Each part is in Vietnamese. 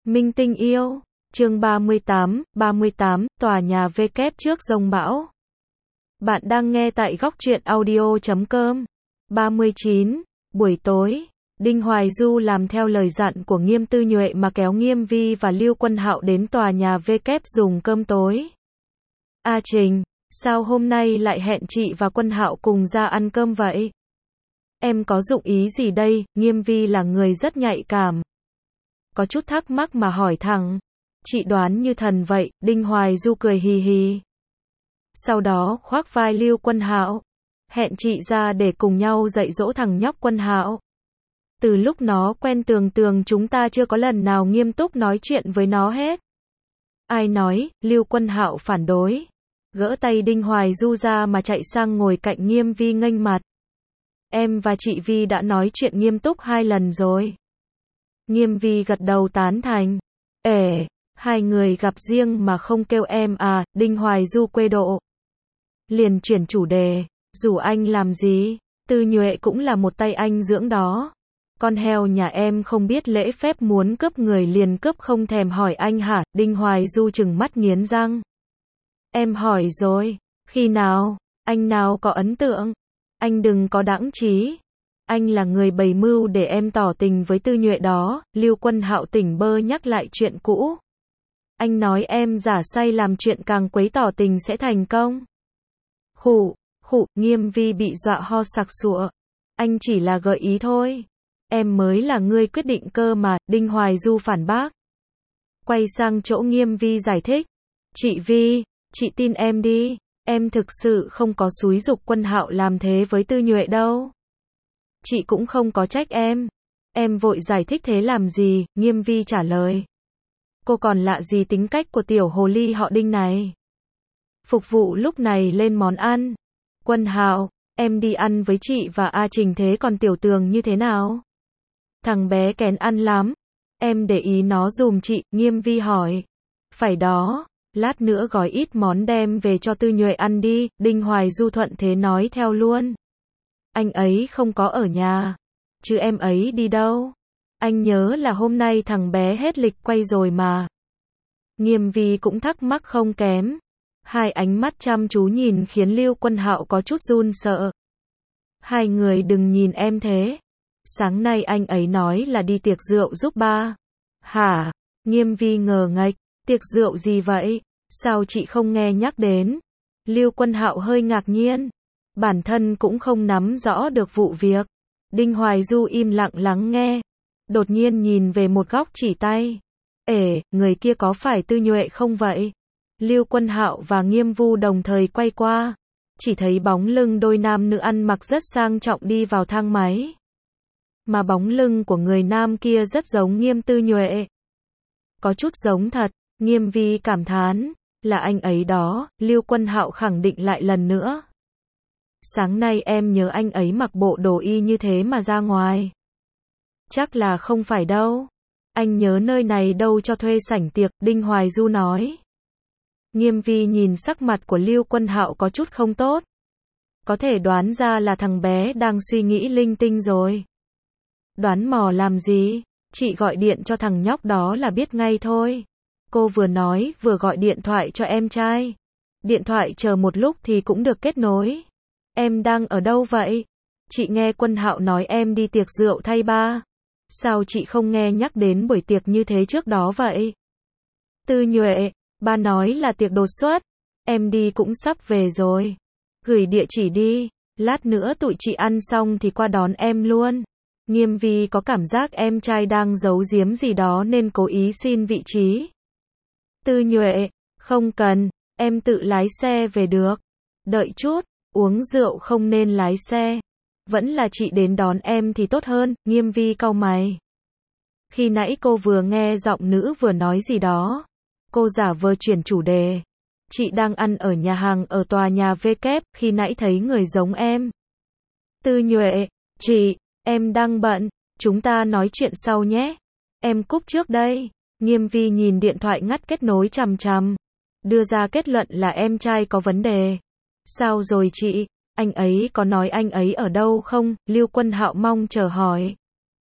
Minh tinh yêu, chương 38, tòa nhà V kép trước giông bão. Bạn đang nghe tại góc truyện audio.com. 39, buổi tối, Đinh Hoài Du làm theo lời dặn của Nghiêm Tư Nhuệ mà kéo Nghiêm Vi và Lưu Quân Hạo đến tòa nhà V kép dùng cơm tối. A Trình, sao hôm nay lại hẹn chị và Quân Hạo cùng ra ăn cơm vậy? Em có dụng ý gì đây? Nghiêm Vi là người rất nhạy cảm. Có chút thắc mắc mà hỏi thẳng. Chị đoán như thần vậy, Đinh Hoài Du cười hì hì. Sau đó khoác vai Lưu Quân Hạo. Hẹn chị ra để cùng nhau dạy dỗ thằng nhóc Quân Hạo. Từ lúc nó quen Tường chúng ta chưa có lần nào nghiêm túc nói chuyện với nó hết. Ai nói? Lưu Quân Hạo phản đối. Gỡ tay Đinh Hoài Du ra mà chạy sang ngồi cạnh Nghiêm Vi nghênh mặt. Em và chị Vi đã nói chuyện nghiêm túc 2 lần rồi. Nghiêm Vi gật đầu tán thành. Hai người gặp riêng mà không kêu em à? Đinh Hoài Du quê độ. Liền chuyển chủ đề. Rủ anh làm gì? Tư Nhuệ cũng là một tay anh dưỡng đó. Con heo nhà em không biết lễ phép, muốn cướp người liền cướp, không thèm hỏi anh hả? Đinh Hoài Du trừng mắt nghiến răng. Em hỏi rồi. Khi nào? Anh nào có ấn tượng? Anh đừng có đãng trí. Anh là người bày mưu để em tỏ tình với Tư Nhuệ đó. Lưu Quân Hạo tỉnh bơ nhắc lại chuyện cũ. Anh nói em giả say làm chuyện càng quấy tỏ tình sẽ thành công. Khụ, Nghiêm Vi bị dọa ho sặc sụa. Anh chỉ là gợi ý thôi. Em mới là người quyết định cơ mà. Đinh Hoài Du phản bác. Quay sang chỗ Nghiêm Vi giải thích. Chị Vi, chị tin em đi. Em thực sự không có xúi giục Quân Hạo làm thế với Tư Nhuệ đâu. Chị cũng không có trách em. Em vội giải thích thế làm gì? Nghiêm Vi trả lời. Cô còn lạ gì tính cách của tiểu hồ ly họ Đinh này? Phục vụ lúc này lên món ăn. Quân Hạo, em đi ăn với chị và A Trình, thế còn Tiểu Tường như thế nào? Thằng bé kén ăn lắm. Em để ý nó dùm chị. Nghiêm Vi hỏi. Phải đó. Lát nữa gói ít món đem về cho Tư Nhuệ ăn đi. Đinh Hoài Du thuận thế nói theo luôn. Anh ấy không có ở nhà. Chứ em ấy đi đâu? Anh nhớ là hôm nay thằng bé hết lịch quay rồi mà. Nghiêm Vi cũng thắc mắc không kém. Hai ánh mắt chăm chú nhìn khiến Lưu Quân Hạo có chút run sợ. Hai người đừng nhìn em thế. Sáng nay anh ấy nói là đi tiệc rượu giúp ba. Hả? Nghiêm Vi ngờ ngạch. Tiệc rượu gì vậy? Sao chị không nghe nhắc đến? Lưu Quân Hạo hơi ngạc nhiên. Bản thân cũng không nắm rõ được vụ việc. Đinh Hoài Du im lặng lắng nghe. Đột nhiên nhìn về một góc chỉ tay. Người kia có phải Tư Nhuệ không vậy? Lưu Quân Hạo và Nghiêm Vu đồng thời quay qua. Chỉ thấy bóng lưng đôi nam nữ ăn mặc rất sang trọng đi vào thang máy. Mà bóng lưng của người nam kia rất giống Nghiêm Tư Nhuệ. Có chút giống thật. Nghiêm Vi cảm thán. Là anh ấy đó. Lưu Quân Hạo khẳng định lại lần nữa. Sáng nay em nhớ anh ấy mặc bộ đồ y như thế mà ra ngoài. Chắc là không phải đâu. Anh nhớ nơi này đâu cho thuê sảnh tiệc. Đinh Hoài Du nói. Nghiêm Vi nhìn sắc mặt của Lưu Quân Hạo có chút không tốt. Có thể đoán ra là thằng bé đang suy nghĩ linh tinh rồi. Đoán mò làm gì? Chị gọi điện cho thằng nhóc đó là biết ngay thôi. Cô vừa nói vừa gọi điện thoại cho em trai. Điện thoại chờ một lúc thì cũng được kết nối. Em đang ở đâu vậy? Chị nghe Quân Hạo nói em đi tiệc rượu thay ba. Sao chị không nghe nhắc đến buổi tiệc như thế trước đó vậy? Tư Nhuệ, ba nói là tiệc đột xuất. Em đi cũng sắp về rồi. Gửi địa chỉ đi. Lát nữa tụi chị ăn xong thì qua đón em luôn. Nghiêm Vi có cảm giác em trai đang giấu giếm gì đó nên cố ý xin vị trí. Tư Nhuệ, không cần. Em tự lái xe về được. Đợi chút. Uống rượu không nên lái xe. Vẫn là chị đến đón em thì tốt hơn. Nghiêm Vi cau mày. Khi nãy cô vừa nghe giọng nữ vừa nói gì đó. Cô giả vờ chuyển chủ đề. Chị đang ăn ở nhà hàng ở tòa nhà V kép, khi nãy thấy người giống em. Tư Nhuệ, chị, em đang bận, chúng ta nói chuyện sau nhé. Em cúp trước đây. Nghiêm Vi nhìn điện thoại ngắt kết nối chằm chằm. Đưa ra kết luận là em trai có vấn đề. Sao rồi chị? Anh ấy có nói anh ấy ở đâu không? Lưu Quân Hạo mong chờ hỏi.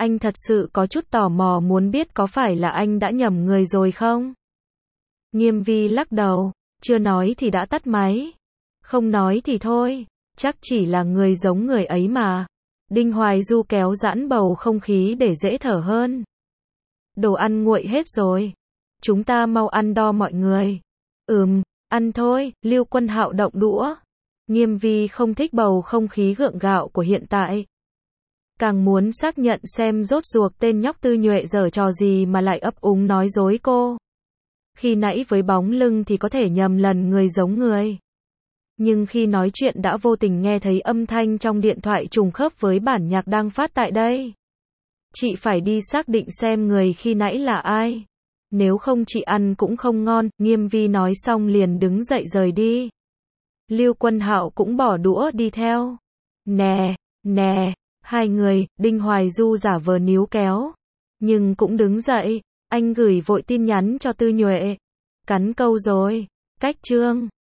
Anh thật sự có chút tò mò muốn biết có phải là anh đã nhầm người rồi không? Nghiêm Vi lắc đầu, chưa nói thì đã tắt máy. Không nói thì thôi, chắc chỉ là người giống người ấy mà. Đinh Hoài Du kéo giãn bầu không khí để dễ thở hơn. Đồ ăn nguội hết rồi. Chúng ta mau ăn đo mọi người. Ăn thôi, Lưu Quân Hạo động đũa. Nghiêm Vi không thích bầu không khí gượng gạo của hiện tại. Càng muốn xác nhận xem rốt ruột tên nhóc Tư Nhuệ giở trò gì mà lại ấp úng nói dối cô. Khi nãy với bóng lưng thì có thể nhầm lần người giống người. Nhưng khi nói chuyện đã vô tình nghe thấy âm thanh trong điện thoại trùng khớp với bản nhạc đang phát tại đây. Chị phải đi xác định xem người khi nãy là ai. Nếu không chị ăn cũng không ngon, Nghiêm Vi nói xong liền đứng dậy rời đi. Lưu Quân Hạo cũng bỏ đũa đi theo. Nè, hai người, Đinh Hoài Du giả vờ níu kéo. Nhưng cũng đứng dậy, anh gửi vội tin nhắn cho Tư Nhuệ. Cắn câu rồi, cách chương.